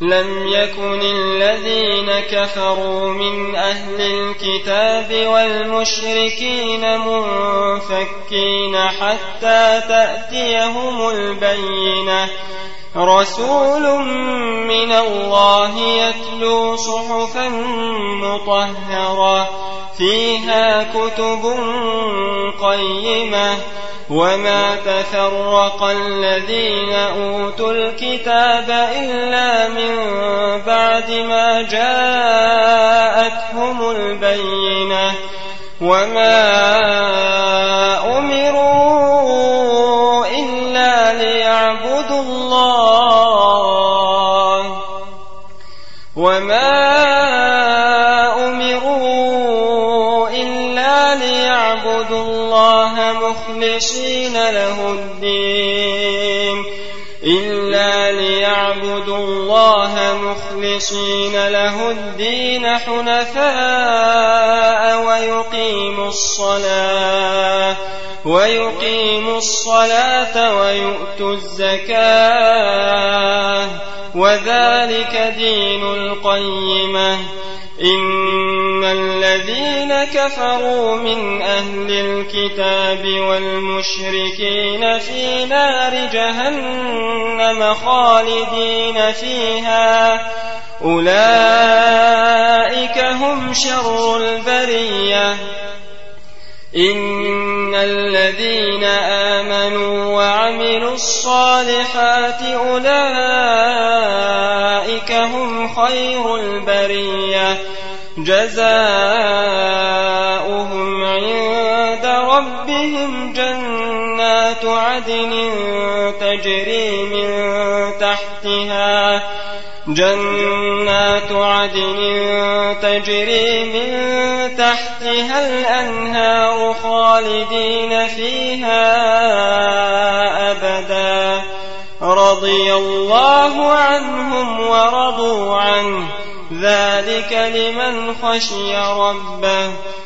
لم يكن الذين كفروا من أهل الكتاب والمشركين منفكين حتى تأتيهم البينة رسول من الله يتلو صحفا مطهرة فيها كتب قيمة وما تفرق الذين أوتوا الكتاب إلا من بعد ما جاءتهم البينة وما أمروا إلا ليعبدوا الله مخلصين له الدين حنفاء ويقيموا الصلاة ويؤتوا الزكاة وذلك دين القيمة إن الذين كفروا من أهل الكتاب والمشركين في نار جهنم خالدين فيها أولئك هم شر البرية إن الذين آمنوا وعملوا الصالحات أولئك هم خير البرية جزاؤهم عند ربهم جنات عدن تجري من تحتها الأنهار خالدين فيها أبدا رضي الله عنهم ورضوا عنه ذلك لمن خشي ربه